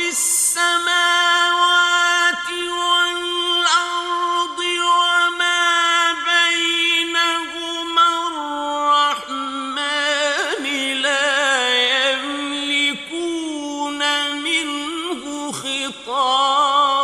السماوات والأرض وما بينهما الرحمن لا يملكون منه خطابا